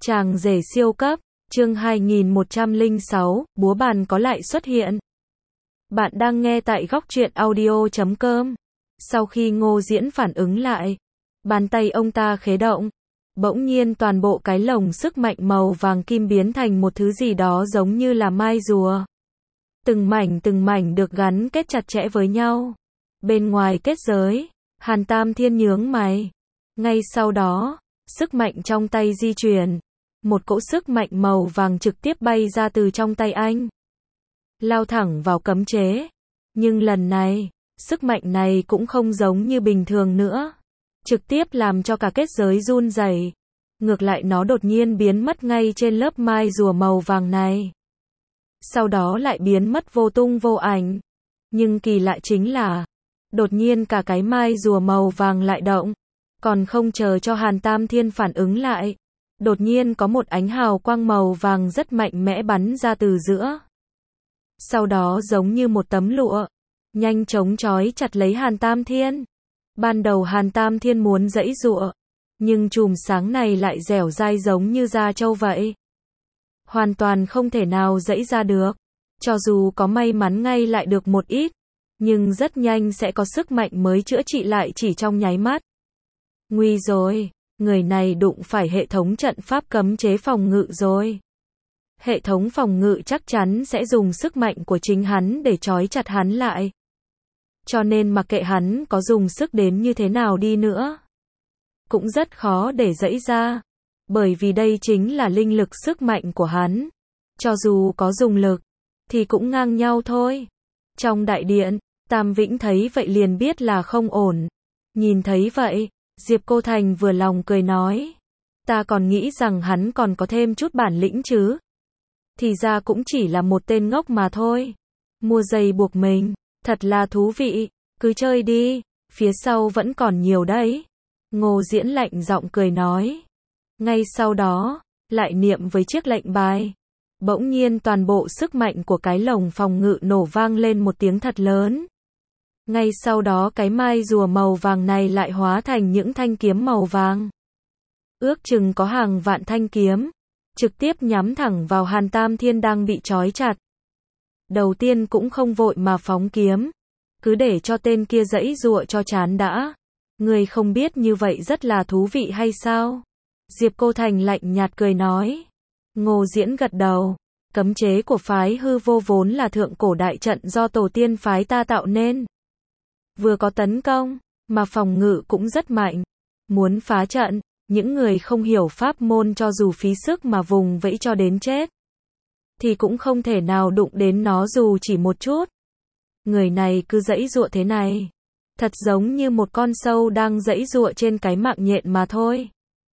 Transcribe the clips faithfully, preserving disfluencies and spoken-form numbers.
Chàng rể siêu cấp, chương hai nghìn một trăm lẻ sáu, búa bàn có lại xuất hiện. Bạn đang nghe tại góc truyện audio chấm com. Sau khi Ngô Diễn phản ứng lại, bàn tay ông ta khé động. Bỗng nhiên toàn bộ cái lồng sức mạnh màu vàng kim biến thành một thứ gì đó giống như là mai rùa. Từng mảnh từng mảnh được gắn kết chặt chẽ với nhau. Bên ngoài kết giới, Hàn Tam Thiên nhướng mày. Ngay sau đó, sức mạnh trong tay di chuyển. Một cỗ sức mạnh màu vàng trực tiếp bay ra từ trong tay anh. Lao thẳng vào cấm chế. Nhưng lần này, sức mạnh này cũng không giống như bình thường nữa. Trực tiếp làm cho cả kết giới run rẩy. Ngược lại nó đột nhiên biến mất ngay trên lớp mai rùa màu vàng này. Sau đó lại biến mất vô tung vô ảnh. Nhưng kỳ lạ chính là, đột nhiên cả cái mai rùa màu vàng lại động. Còn không chờ cho Hàn Tam Thiên phản ứng lại, đột nhiên có một ánh hào quang màu vàng rất mạnh mẽ bắn ra từ giữa. Sau đó giống như một tấm lụa, nhanh chóng trói chặt lấy Hàn Tam Thiên. Ban đầu Hàn Tam Thiên muốn giãy giụa, nhưng chùm sáng này lại dẻo dai giống như da trâu vậy. Hoàn toàn không thể nào giãy ra được. Cho dù có may mắn ngay lại được một ít, nhưng rất nhanh sẽ có sức mạnh mới chữa trị lại chỉ trong nháy mắt. Nguy rồi, người này đụng phải hệ thống trận pháp cấm chế phòng ngự rồi. Hệ thống phòng ngự chắc chắn sẽ dùng sức mạnh của chính hắn để trói chặt hắn lại. Cho nên mặc kệ hắn có dùng sức đến như thế nào đi nữa, cũng rất khó để giãy ra. Bởi vì đây chính là linh lực sức mạnh của hắn. Cho dù có dùng lực, thì cũng ngang nhau thôi. Trong đại điện, Tam Vĩnh thấy vậy liền biết là không ổn. Nhìn thấy vậy, Diệp Cô Thành vừa lòng cười nói. Ta còn nghĩ rằng hắn còn có thêm chút bản lĩnh chứ. Thì ra cũng chỉ là một tên ngốc mà thôi. Mua dây buộc mình, thật là thú vị, cứ chơi đi, phía sau vẫn còn nhiều đấy. Ngô Diễn lạnh giọng cười nói. Ngay sau đó, lại niệm với chiếc lệnh bài. Bỗng nhiên toàn bộ sức mạnh của cái lồng phòng ngự nổ vang lên một tiếng thật lớn. Ngay sau đó cái mai rùa màu vàng này lại hóa thành những thanh kiếm màu vàng. Ước chừng có hàng vạn thanh kiếm, trực tiếp nhắm thẳng vào Hàn Tam Thiên đang bị trói chặt. Đầu tiên cũng không vội mà phóng kiếm, cứ để cho tên kia giãy giụa cho chán đã. Người không biết như vậy rất là thú vị hay sao? Diệp Cô Thành lạnh nhạt cười nói. Ngô Diễn gật đầu. Cấm chế của phái hư vô vốn là thượng cổ đại trận do tổ tiên phái ta tạo nên. Vừa có tấn công, mà phòng ngự cũng rất mạnh. Muốn phá trận, những người không hiểu pháp môn cho dù phí sức mà vùng vẫy cho đến chết, thì cũng không thể nào đụng đến nó dù chỉ một chút. Người này cứ giãy giụa thế này, thật giống như một con sâu đang giãy giụa trên cái mạng nhện mà thôi.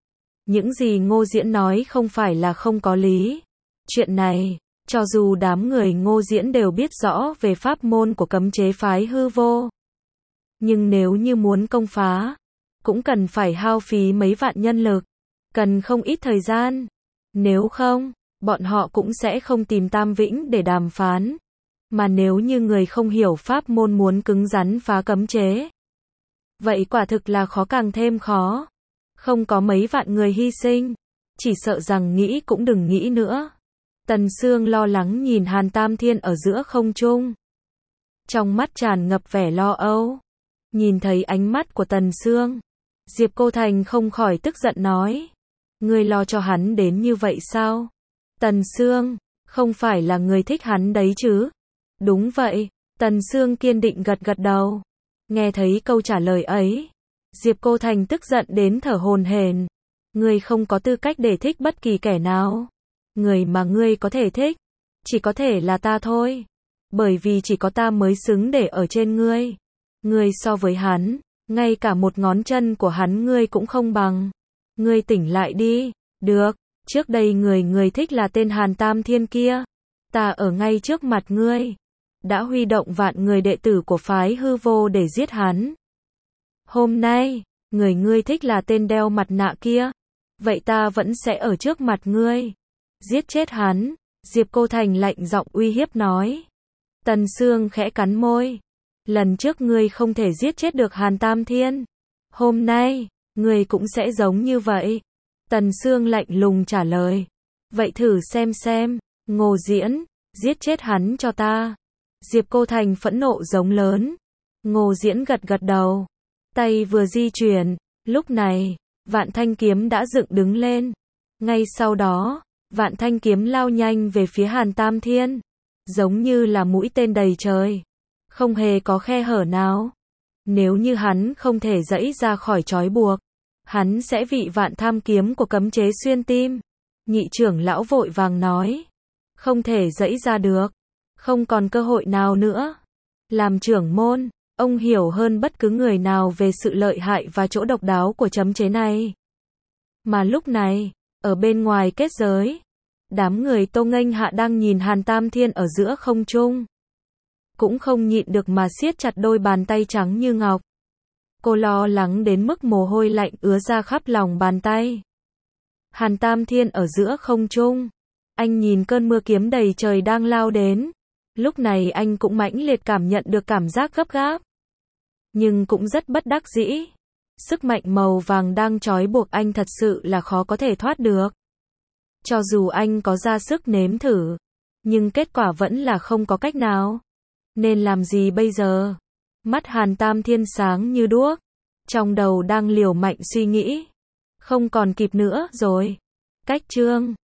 Những gì Ngô Diễn nói không phải là không có lý. Chuyện này, cho dù đám người Ngô Diễn đều biết rõ về pháp môn của cấm chế phái hư vô. Nhưng nếu như muốn công phá, cũng cần phải hao phí mấy vạn nhân lực, cần không ít thời gian. Nếu không, bọn họ cũng sẽ không tìm Tam Vĩnh để đàm phán. Mà nếu như người không hiểu pháp môn muốn cứng rắn phá cấm chế, vậy quả thực là khó càng thêm khó. Không có mấy vạn người hy sinh, chỉ sợ rằng nghĩ cũng đừng nghĩ nữa. Tần Sương lo lắng nhìn Hàn Tam Thiên ở giữa không trung, trong mắt tràn ngập vẻ lo âu. Nhìn thấy ánh mắt của Tần Sương, Diệp Cô Thành không khỏi tức giận nói. Ngươi lo cho hắn đến như vậy sao? Tần Sương, không phải là người thích hắn đấy chứ? Đúng vậy, Tần Sương kiên định gật gật đầu. Nghe thấy câu trả lời ấy, Diệp Cô Thành tức giận đến thở hổn hển. Ngươi không có tư cách để thích bất kỳ kẻ nào. Người mà ngươi có thể thích, chỉ có thể là ta thôi. Bởi vì chỉ có ta mới xứng để ở trên ngươi. Ngươi so với hắn, ngay cả một ngón chân của hắn ngươi cũng không bằng. Ngươi tỉnh lại đi. Được, trước đây người người thích là tên Hàn Tam Thiên kia. Ta ở ngay trước mặt ngươi, đã huy động vạn người đệ tử của phái hư vô để giết hắn. Hôm nay, người ngươi thích là tên đeo mặt nạ kia. Vậy ta vẫn sẽ ở trước mặt ngươi, giết chết hắn. Diệp Cô Thành lạnh giọng uy hiếp nói. Tần Sương khẽ cắn môi. Lần trước ngươi không thể giết chết được Hàn Tam Thiên. Hôm nay, ngươi cũng sẽ giống như vậy. Tần Sương lạnh lùng trả lời. Vậy thử xem xem, Ngô Diễn, giết chết hắn cho ta. Diệp Cô Thành phẫn nộ giống lớn. Ngô Diễn gật gật đầu. Tay vừa di chuyển, lúc này, Vạn Thanh kiếm đã dựng đứng lên. Ngay sau đó, Vạn Thanh kiếm lao nhanh về phía Hàn Tam Thiên. Giống như là mũi tên đầy trời. Không hề có khe hở nào. Nếu như hắn không thể giãy ra khỏi trói buộc, hắn sẽ bị Vạn Tham kiếm của cấm chế xuyên tim. Nhị trưởng lão vội vàng nói. Không thể giãy ra được. Không còn cơ hội nào nữa. Làm trưởng môn, ông hiểu hơn bất cứ người nào về sự lợi hại và chỗ độc đáo của cấm chế này. Mà lúc này, ở bên ngoài kết giới, đám người Tô Nghênh Hạ đang nhìn Hàn Tam Thiên ở giữa không trung. Cũng không nhịn được mà siết chặt đôi bàn tay trắng như ngọc. Cô lo lắng đến mức mồ hôi lạnh ứa ra khắp lòng bàn tay. Hàn Tam Thiên ở giữa không trung. Anh nhìn cơn mưa kiếm đầy trời đang lao đến. Lúc này anh cũng mãnh liệt cảm nhận được cảm giác gấp gáp. Nhưng cũng rất bất đắc dĩ. Sức mạnh màu vàng đang trói buộc anh thật sự là khó có thể thoát được. Cho dù anh có ra sức nếm thử, nhưng kết quả vẫn là không có cách nào. Nên làm gì bây giờ? Mắt Hàn Tam Thiên sáng như đuốc. Trong đầu đang liều mạnh suy nghĩ. Không còn kịp nữa rồi. Cách chương